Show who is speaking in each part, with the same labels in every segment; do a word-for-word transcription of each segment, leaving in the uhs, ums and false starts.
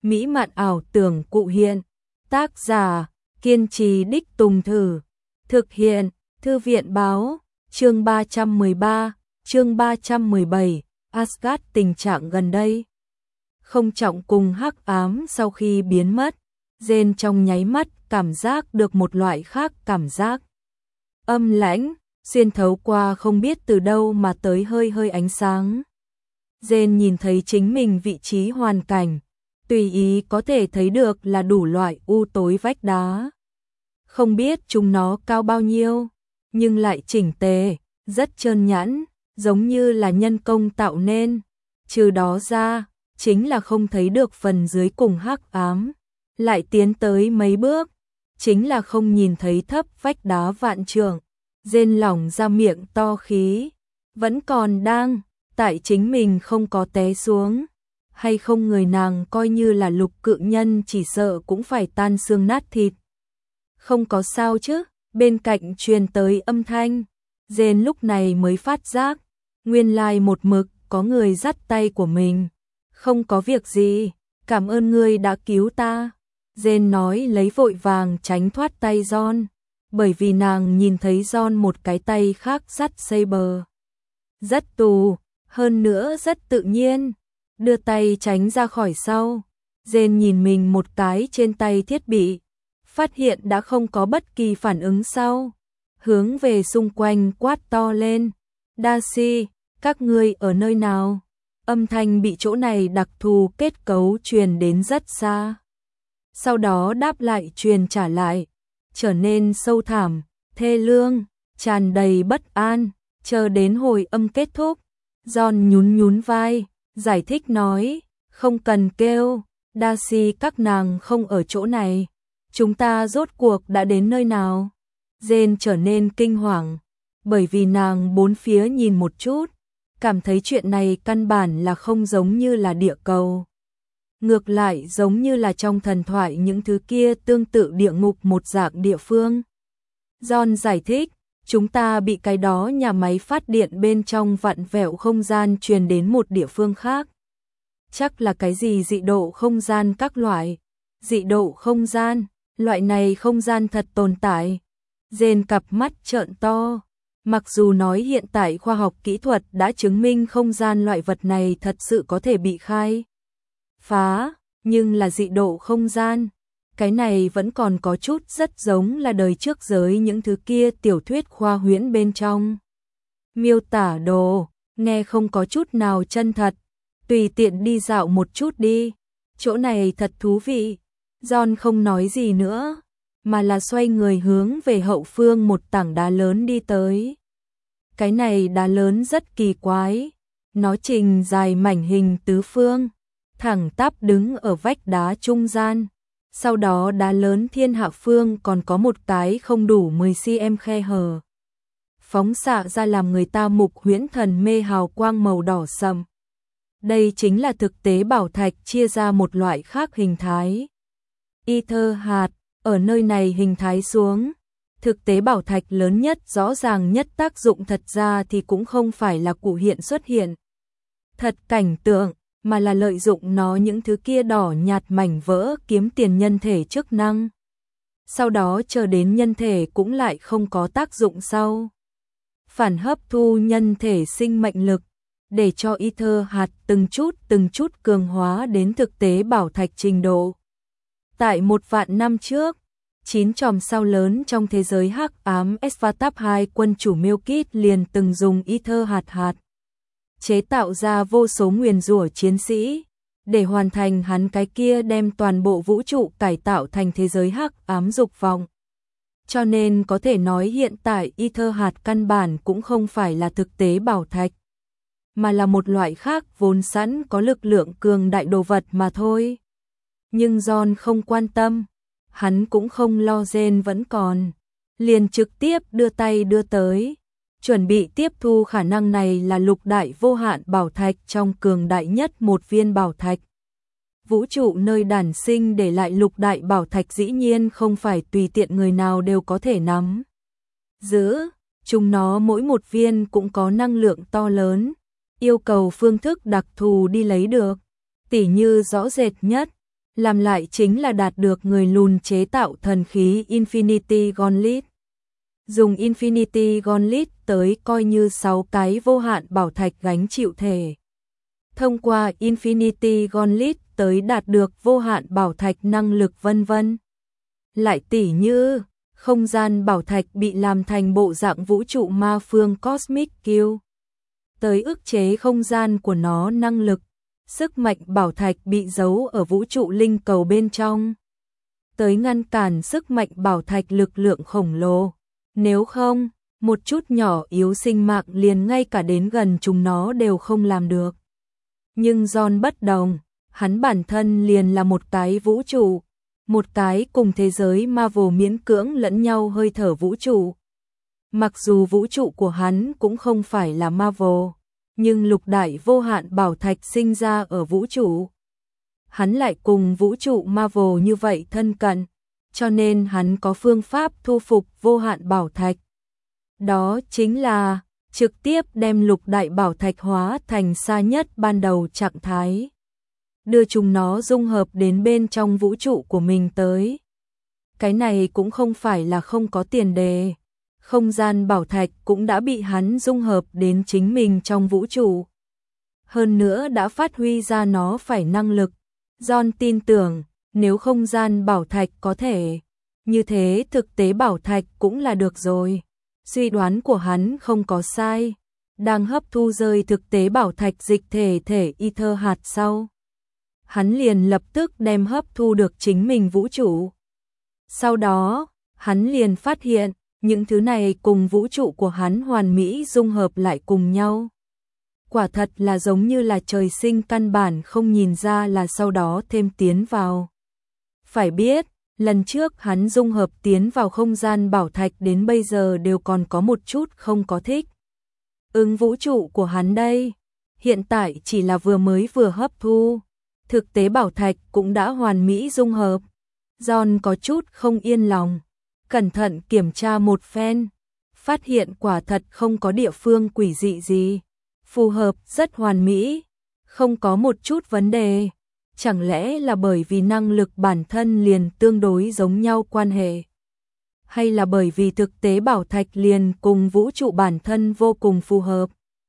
Speaker 1: mỹ mạn ảo tưởng cụ hiện. Tác giả, kiên trì đích tùng thử. Thực hiện, Thư viện báo, chương ba trăm mười ba, chương ba trăm mười bảy, Asgard tình trạng gần đây. Không trọng cùng hắc ám sau khi biến mất, Jane trong nháy mắt cảm giác được một loại khác cảm giác. Âm lãnh, xuyên thấu qua không biết từ đâu mà tới hơi hơi ánh sáng. Jane nhìn thấy chính mình vị trí hoàn cảnh, tùy ý có thể thấy được là đủ loại u tối vách đá. Không biết chúng nó cao bao nhiêu, nhưng lại chỉnh tề, rất trơn nhẵn, giống như là nhân công tạo nên. Trừ đó ra, chính là không thấy được phần dưới cùng hắc ám. Lại tiến tới mấy bước, chính là không nhìn thấy thấp vách đá vạn trượng. Rên lỏng ra miệng to khí, vẫn còn đang, tại chính mình không có té xuống. Hay không người nàng coi như là lục cự nhân chỉ sợ cũng phải tan xương nát thịt. Không có sao chứ, bên cạnh truyền tới âm thanh. Jane lúc này mới phát giác, nguyên lai một mực có người dắt tay của mình. Không có việc gì, cảm ơn ngươi đã cứu ta. Jane nói lấy vội vàng tránh thoát tay John, bởi vì nàng nhìn thấy John một cái tay khác dắt Saber. Rất tù, hơn nữa rất tự nhiên, đưa tay tránh ra khỏi sau. Jane nhìn mình một cái trên tay thiết bị, phát hiện đã không có bất kỳ phản ứng sau. Hướng về xung quanh quát to lên, Darcy, các ngươi ở nơi nào? Âm thanh bị chỗ này đặc thù kết cấu truyền đến rất xa. Sau đó đáp lại truyền trả lại, trở nên sâu thẳm, thê lương, tràn đầy bất an, chờ đến hồi âm kết thúc. John nhún nhún vai, giải thích nói, không cần kêu, Darcy các nàng không ở chỗ này. Chúng ta rốt cuộc đã đến nơi nào? Jane trở nên kinh hoàng, bởi vì nàng bốn phía nhìn một chút, cảm thấy chuyện này căn bản là không giống như là địa cầu. Ngược lại giống như là trong thần thoại những thứ kia tương tự địa ngục một dạng địa phương. John giải thích, chúng ta bị cái đó nhà máy phát điện bên trong vặn vẹo không gian truyền đến một địa phương khác. Chắc là cái gì dị độ không gian các loại. Dị độ không gian, loại này không gian thật tồn tại. Jane cặp mắt trợn to. Mặc dù nói hiện tại khoa học kỹ thuật đã chứng minh không gian loại vật này thật sự có thể bị khai phá, nhưng là dị độ không gian. Cái này vẫn còn có chút rất giống là đời trước giới những thứ kia tiểu thuyết khoa huyễn bên trong. Miêu tả đồ, nghe không có chút nào chân thật. Tùy tiện đi dạo một chút đi, chỗ này thật thú vị. John không nói gì nữa, mà là xoay người hướng về hậu phương một tảng đá lớn đi tới. Cái này đá lớn rất kỳ quái, nó trình dài mảnh hình tứ phương, thẳng tắp đứng ở vách đá trung gian. Sau đó đá lớn thiên hạ phương còn có một cái không đủ mười xăng-ti-mét khe hở, phóng xạ ra làm người ta mục huyễn thần mê hào quang màu đỏ sậm. Đây chính là thực tế bảo thạch chia ra một loại khác hình thái. Ether hạt, ở nơi này hình thái xuống. Thực tế bảo thạch lớn nhất rõ ràng nhất tác dụng thật ra thì cũng không phải là cụ hiện xuất hiện thật cảnh tượng, mà là lợi dụng nó những thứ kia đỏ nhạt mảnh vỡ kiếm tiền nhân thể chức năng. Sau đó chờ đến nhân thể cũng lại không có tác dụng sau. Phản hấp thu nhân thể sinh mệnh lực, để cho Ether hạt từng chút từng chút cường hóa đến thực tế bảo thạch trình độ. Tại một vạn năm trước, chín chòm sao lớn trong thế giới hắc ám Svartalf hai quân chủ Milkit liền từng dùng Ether hạt hạt chế tạo ra vô số nguyền rủa chiến sĩ, để hoàn thành hắn cái kia đem toàn bộ vũ trụ cải tạo thành thế giới hắc ám dục vọng. Cho nên có thể nói hiện tại Ether hạt căn bản cũng không phải là thực tế bảo thạch, mà là một loại khác vốn sẵn có lực lượng cường đại đồ vật mà thôi. Nhưng John không quan tâm, hắn cũng không lo Jane vẫn còn, liền trực tiếp đưa tay đưa tới, chuẩn bị tiếp thu khả năng này là lục đại vô hạn bảo thạch trong cường đại nhất một viên bảo thạch. Vũ trụ nơi đản sinh để lại lục đại bảo thạch dĩ nhiên không phải tùy tiện người nào đều có thể nắm giữ, chúng nó mỗi một viên cũng có năng lượng to lớn, yêu cầu phương thức đặc thù đi lấy được. Tỉ như rõ rệt nhất làm lại chính là đạt được người lùn chế tạo thần khí Infinity Gauntlet. Dùng Infinity Gauntlet tới coi như sáu cái vô hạn bảo thạch gánh chịu thể. Thông qua Infinity Gauntlet tới đạt được vô hạn bảo thạch năng lực vân vân. Lại tỉ như, không gian bảo thạch bị làm thành bộ dạng vũ trụ ma phương Cosmic Kill. Tới ức chế không gian của nó năng lực, sức mạnh bảo thạch bị giấu ở vũ trụ linh cầu bên trong. Tới ngăn cản sức mạnh bảo thạch lực lượng khổng lồ. Nếu không, một chút nhỏ yếu sinh mạng liền ngay cả đến gần chúng nó đều không làm được. Nhưng John bất đồng, hắn bản thân liền là một cái vũ trụ, một cái cùng thế giới Marvel miễn cưỡng lẫn nhau hơi thở vũ trụ. Mặc dù vũ trụ của hắn cũng không phải là Marvel, nhưng lục đại vô hạn bảo thạch sinh ra ở vũ trụ. Hắn lại cùng vũ trụ Marvel như vậy thân cận, cho nên hắn có phương pháp thu phục vô hạn bảo thạch. Đó chính là trực tiếp đem lục đại bảo thạch hóa thành xa nhất ban đầu trạng thái. Đưa chúng nó dung hợp đến bên trong vũ trụ của mình tới. Cái này cũng không phải là không có tiền đề. Không gian bảo thạch cũng đã bị hắn dung hợp đến chính mình trong vũ trụ. Hơn nữa đã phát huy ra nó phải năng lực. John tin tưởng, nếu không gian bảo thạch có thể, như thế thực tế bảo thạch cũng là được rồi. Suy đoán của hắn không có sai. Đang hấp thu rơi thực tế bảo thạch dịch thể thể ether hạt sau. Hắn liền lập tức đem hấp thu được chính mình vũ trụ. Sau đó, hắn liền phát hiện, những thứ này cùng vũ trụ của hắn hoàn mỹ dung hợp lại cùng nhau. Quả thật là giống như là trời sinh căn bản không nhìn ra là sau đó thêm tiến vào. Phải biết, lần trước hắn dung hợp tiến vào không gian bảo thạch đến bây giờ đều còn có một chút không có thích. Ứng vũ trụ của hắn đây, hiện tại chỉ là vừa mới vừa hấp thu. Thực tế bảo thạch cũng đã hoàn mỹ dung hợp. John có chút không yên lòng. Cẩn thận kiểm tra một phen. Phát hiện quả thật không có địa phương quỷ dị gì. Phù hợp rất hoàn mỹ. Không có một chút vấn đề. Chẳng lẽ là bởi vì năng lực bản thân liền tương đối giống nhau quan hệ? Hay là bởi vì thực tế bảo thạch liền cùng vũ trụ bản thân vô cùng phù hợp?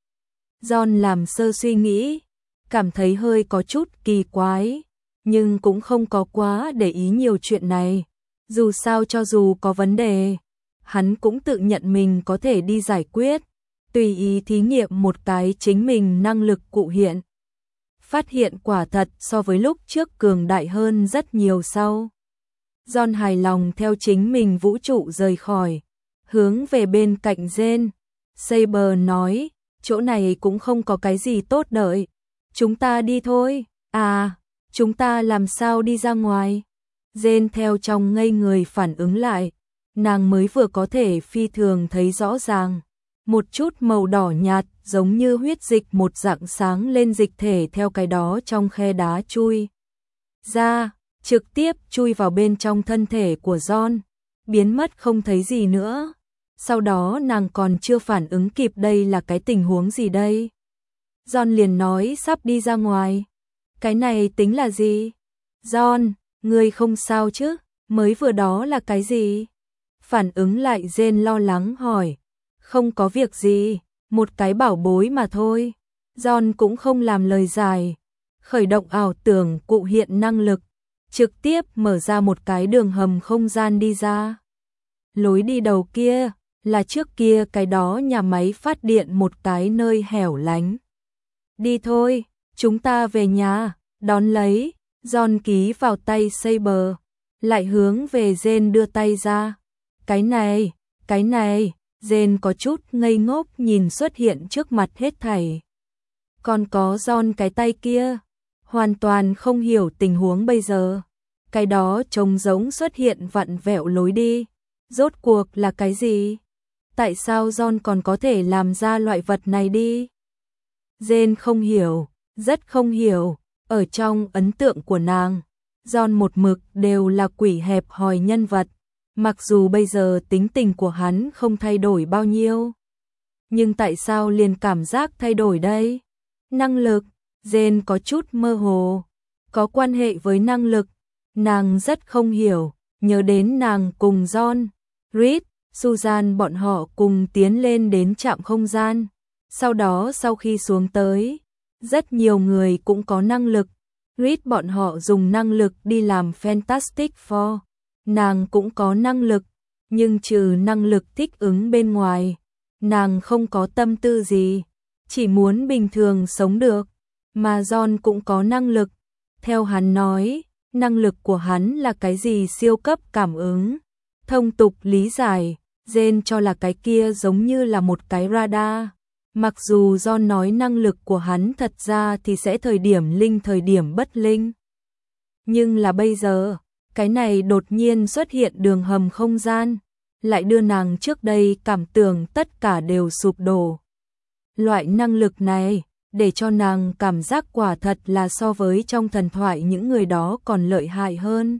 Speaker 1: John làm sơ suy nghĩ. Cảm thấy hơi có chút kỳ quái, nhưng cũng không có quá để ý nhiều chuyện này. Dù sao cho dù có vấn đề, hắn cũng tự nhận mình có thể đi giải quyết, tùy ý thí nghiệm một cái chính mình năng lực cụ hiện. Phát hiện quả thật so với lúc trước cường đại hơn rất nhiều sau. John hài lòng theo chính mình vũ trụ rời khỏi, hướng về bên cạnh Jane. Saber nói, chỗ này cũng không có cái gì tốt đợi. Chúng ta đi thôi. À, chúng ta làm sao đi ra ngoài? Jane theo trong ngây người phản ứng lại. Nàng mới vừa có thể phi thường thấy rõ ràng. Một chút màu đỏ nhạt giống như huyết dịch một dạng sáng lên dịch thể theo cái đó trong khe đá chui ra, trực tiếp chui vào bên trong thân thể của John, biến mất không thấy gì nữa. Sau đó nàng còn chưa phản ứng kịp đây là cái tình huống gì đây. John liền nói sắp đi ra ngoài. Cái này tính là gì? John, ngươi không sao chứ? Mới vừa đó là cái gì? Phản ứng lại Jane lo lắng hỏi. Không có việc gì, một cái bảo bối mà thôi. John cũng không làm lời dài. Khởi động ảo tưởng cụ hiện năng lực. Trực tiếp mở ra một cái đường hầm không gian đi ra. Lối đi đầu kia là trước kia cái đó nhà máy phát điện một cái nơi hẻo lánh. Đi thôi, chúng ta về nhà, đón lấy. John ký vào tay Saber, lại hướng về Jane đưa tay ra. Cái này, cái này, Jane có chút ngây ngốc nhìn xuất hiện trước mặt hết thảy. Còn có John cái tay kia, hoàn toàn không hiểu tình huống bây giờ. Cái đó trông giống xuất hiện vặn vẹo lối đi. Rốt cuộc là cái gì? Tại sao John còn có thể làm ra loại vật này đi? Jane không hiểu, rất không hiểu. Ở trong ấn tượng của nàng, John một mực đều là quỷ hẹp hòi nhân vật. Mặc dù bây giờ tính tình của hắn không thay đổi bao nhiêu, nhưng tại sao liền cảm giác thay đổi đây? Năng lực, Jane có chút mơ hồ. Có quan hệ với năng lực, Nàng rất không hiểu, nhớ đến nàng cùng John, Reed, Susan bọn họ cùng tiến lên đến trạm không gian. Sau đó sau khi xuống tới, rất nhiều người cũng có năng lực. Reed bọn họ dùng năng lực đi làm Fantastic Four. Nàng cũng có năng lực, nhưng trừ năng lực thích ứng bên ngoài, nàng không có tâm tư gì, chỉ muốn bình thường sống được. Mà John cũng có năng lực. Theo hắn nói, năng lực của hắn là cái gì siêu cấp cảm ứng. Thông tục lý giải, Jane cho là cái kia giống như là một cái radar. Mặc dù John nói năng lực của hắn thật ra thì sẽ thời điểm linh thời điểm bất linh. Nhưng là bây giờ, cái này đột nhiên xuất hiện đường hầm không gian, lại đưa nàng trước đây cảm tưởng tất cả đều sụp đổ. Loại năng lực này, để cho nàng cảm giác quả thật là so với trong thần thoại những người đó còn lợi hại hơn.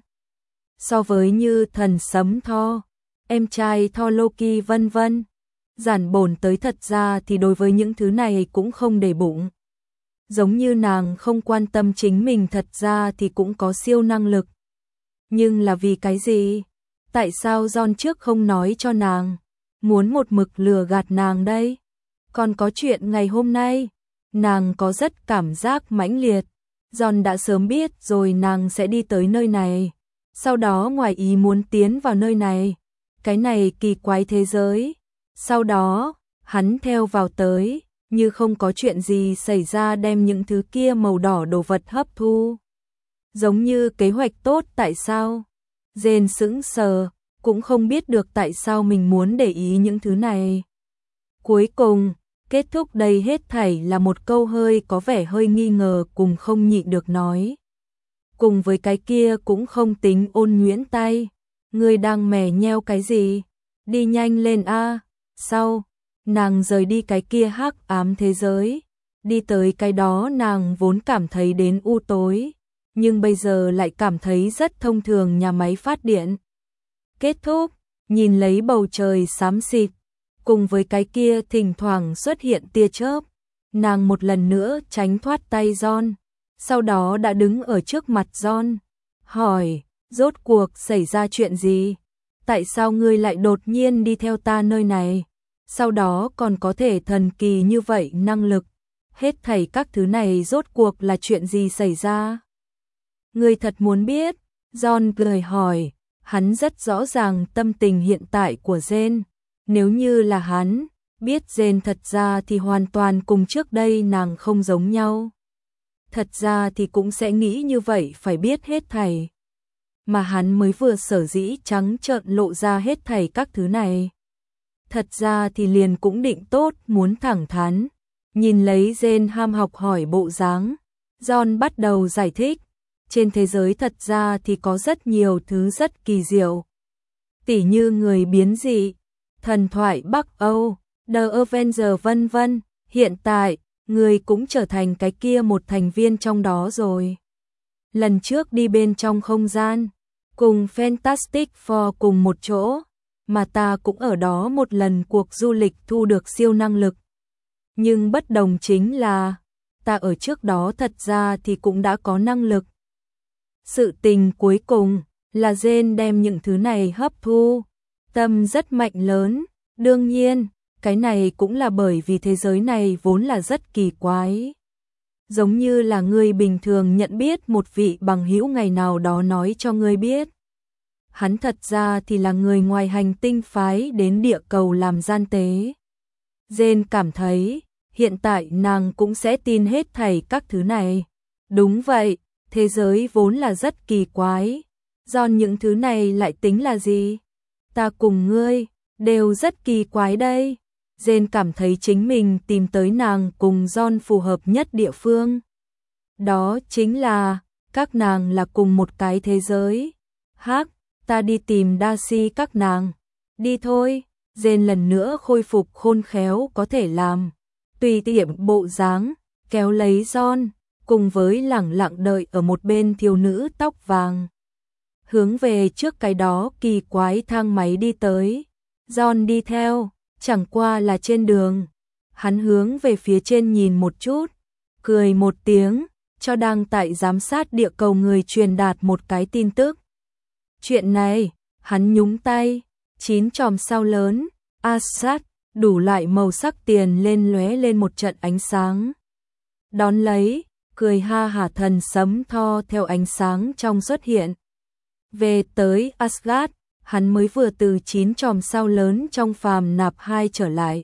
Speaker 1: So với như thần sấm Thor, em trai Thor Loki vân vân. Giản bổn tới thật ra thì đối với những thứ này cũng không để bụng. Giống như nàng không quan tâm chính mình thật ra thì cũng có siêu năng lực. Nhưng là vì cái gì? Tại sao John trước không nói cho nàng? Muốn một mực lừa gạt nàng đây? Còn có chuyện ngày hôm nay, nàng có rất cảm giác mãnh liệt. John đã sớm biết rồi nàng sẽ đi tới nơi này. Sau đó ngoài ý muốn tiến vào nơi này. Cái này kỳ quái thế giới. Sau đó, hắn theo vào tới, như không có chuyện gì xảy ra đem những thứ kia màu đỏ đồ vật hấp thu. Giống như kế hoạch tốt tại sao? Jane sững sờ, cũng không biết được tại sao mình muốn để ý những thứ này. Cuối cùng, kết thúc đây hết thảy là một câu hơi có vẻ hơi nghi ngờ cùng không nhịn được nói. Cùng với cái kia cũng không tính ôn nhuyễn tay. Ngươi đang mè nheo cái gì? Đi nhanh lên a. Sau, nàng rời đi cái kia hắc ám thế giới, đi tới cái đó nàng vốn cảm thấy đến u tối, nhưng bây giờ lại cảm thấy rất thông thường nhà máy phát điện. Kết thúc, nhìn lấy bầu trời xám xịt, cùng với cái kia thỉnh thoảng xuất hiện tia chớp, nàng một lần nữa tránh thoát tay John, sau đó đã đứng ở trước mặt John, hỏi, rốt cuộc xảy ra chuyện gì? Tại sao ngươi lại đột nhiên đi theo ta nơi này? Sau đó còn có thể thần kỳ như vậy năng lực. Hết thảy các thứ này rốt cuộc là chuyện gì xảy ra? Ngươi thật muốn biết? John cười hỏi. Hắn rất rõ ràng tâm tình hiện tại của Jane. Nếu như là hắn, biết Jane thật ra thì hoàn toàn cùng trước đây nàng không giống nhau. Thật ra thì cũng sẽ nghĩ như vậy phải biết hết thảy. Mà hắn mới vừa sở dĩ trắng trợn lộ ra hết thảy các thứ này. Thật ra thì liền cũng định tốt muốn thẳng thắn. Nhìn lấy Jane ham học hỏi bộ dáng, John bắt đầu giải thích. Trên thế giới thật ra thì có rất nhiều thứ rất kỳ diệu. Tỉ như người biến dị, thần thoại Bắc Âu, The Avengers vân vân. Hiện tại, người cũng trở thành cái kia một thành viên trong đó rồi. Lần trước đi bên trong không gian, cùng Fantastic Four cùng một chỗ, mà ta cũng ở đó một lần cuộc du lịch thu được siêu năng lực. Nhưng bất đồng chính là, ta ở trước đó thật ra thì cũng đã có năng lực. Sự tình cuối cùng là Jane đem những thứ này hấp thu, tâm rất mạnh lớn, đương nhiên, cái này cũng là bởi vì thế giới này vốn là rất kỳ quái. Giống như là người bình thường nhận biết một vị bằng hữu ngày nào đó nói cho người biết. Hắn thật ra thì là người ngoài hành tinh phái đến địa cầu làm gian tế. Jane cảm thấy, hiện tại nàng cũng sẽ tin hết thảy các thứ này. Đúng vậy, thế giới vốn là rất kỳ quái. Do những thứ này lại tính là gì? Ta cùng ngươi, đều rất kỳ quái đây. Jane cảm thấy chính mình tìm tới nàng cùng John phù hợp nhất địa phương. Đó chính là, các nàng là cùng một cái thế giới. Hắc, ta đi tìm Darcy các nàng. Đi thôi, Jane lần nữa khôi phục khôn khéo có thể làm. Tùy tiện bộ dáng, kéo lấy John, cùng với lẳng lặng đợi ở một bên thiếu nữ tóc vàng. Hướng về trước cái đó kỳ quái thang máy đi tới. John đi theo, chẳng qua là trên đường. Hắn hướng về phía trên nhìn một chút, cười một tiếng, cho đang tại giám sát địa cầu người truyền đạt một cái tin tức. Chuyện này, hắn nhúng tay, chín chòm sao lớn, Asgard, đủ loại màu sắc tiền lên lóe lên một trận ánh sáng. Đón lấy, cười ha hả thần sấm Thor theo ánh sáng trong xuất hiện. Về tới Asgard, hắn mới vừa từ chín chòm sao lớn trong phàm nạp hai trở lại.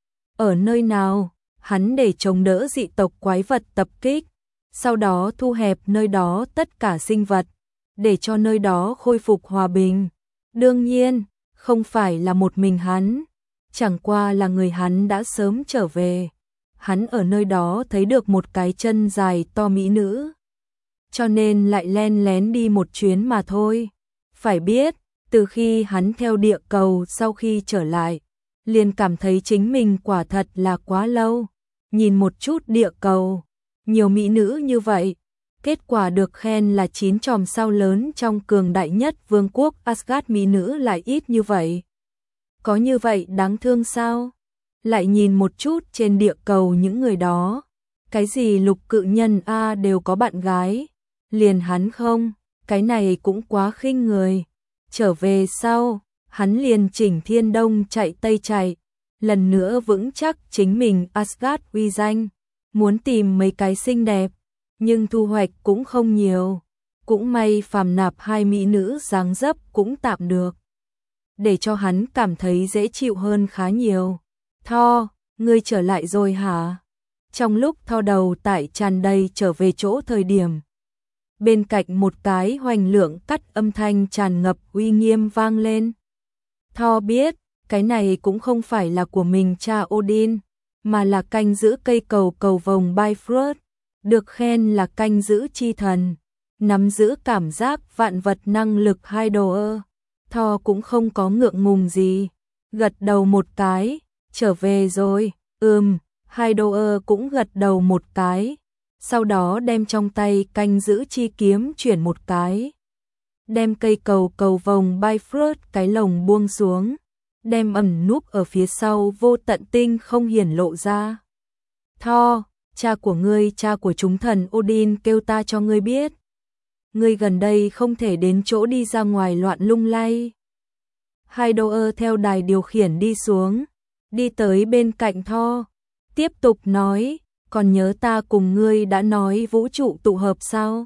Speaker 1: Ở nơi nào, hắn để chống đỡ dị tộc quái vật tập kích, sau đó thu hẹp nơi đó tất cả sinh vật, để cho nơi đó khôi phục hòa bình. Đương nhiên, không phải là một mình hắn, chẳng qua là người hắn đã sớm trở về. Hắn ở nơi đó thấy được một cái chân dài to mỹ nữ, cho nên lại len lén đi một chuyến mà thôi. Phải biết, từ khi hắn theo địa cầu sau khi trở lại, liền cảm thấy chính mình quả thật là quá lâu. Nhìn một chút địa cầu, nhiều mỹ nữ như vậy, kết quả được khen là chín chòm sao lớn trong cường đại nhất vương quốc Asgard mỹ nữ lại ít như vậy. Có như vậy đáng thương sao? Lại nhìn một chút trên địa cầu những người đó, cái gì lục cự nhân a đều có bạn gái, liền hắn không, cái này cũng quá khinh người. Trở về sau, hắn liền chỉnh thiên đông chạy tây chạy, lần nữa vững chắc chính mình Asgard uy danh, muốn tìm mấy cái xinh đẹp, nhưng thu hoạch cũng không nhiều. Cũng may phàm nạp hai mỹ nữ dáng dấp cũng tạm được, để cho hắn cảm thấy dễ chịu hơn khá nhiều. Thor, ngươi trở lại rồi hả? Trong lúc Thor đầu tại tràn đầy trở về chỗ thời điểm, bên cạnh một cái hoành lượng cắt âm thanh tràn ngập uy nghiêm vang lên. Thor biết, cái này cũng không phải là của mình cha Odin, mà là canh giữ cây cầu cầu vồng Bifrost, được khen là canh giữ chi thần, nắm giữ cảm giác vạn vật năng lực hai đồ ơ. Thor cũng không có ngượng ngùng gì, gật đầu một cái, trở về rồi. Ừm, hai đồ ơ cũng gật đầu một cái, sau đó đem trong tay canh giữ chi kiếm chuyển một cái, đem cây cầu cầu vồng Bifrost cái lồng buông xuống, đem ẩn núp ở phía sau vô tận tinh không hiển lộ ra. Thor, cha của ngươi, cha của chúng thần Odin kêu ta cho ngươi biết, ngươi gần đây không thể đến chỗ đi ra ngoài loạn lung lay. Hai đồ ơ theo đài điều khiển đi xuống, đi tới bên cạnh Thor, tiếp tục nói, còn nhớ ta cùng ngươi đã nói vũ trụ tụ hợp sao?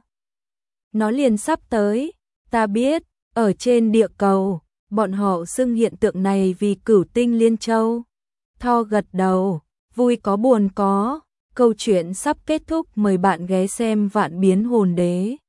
Speaker 1: Nó liền sắp tới, ta biết, ở trên địa cầu, bọn họ xưng hiện tượng này vì cửu tinh liên châu. Thor gật đầu, vui có buồn có, câu chuyện sắp kết thúc, mời bạn ghé xem Vạn Biến Hồn Đế.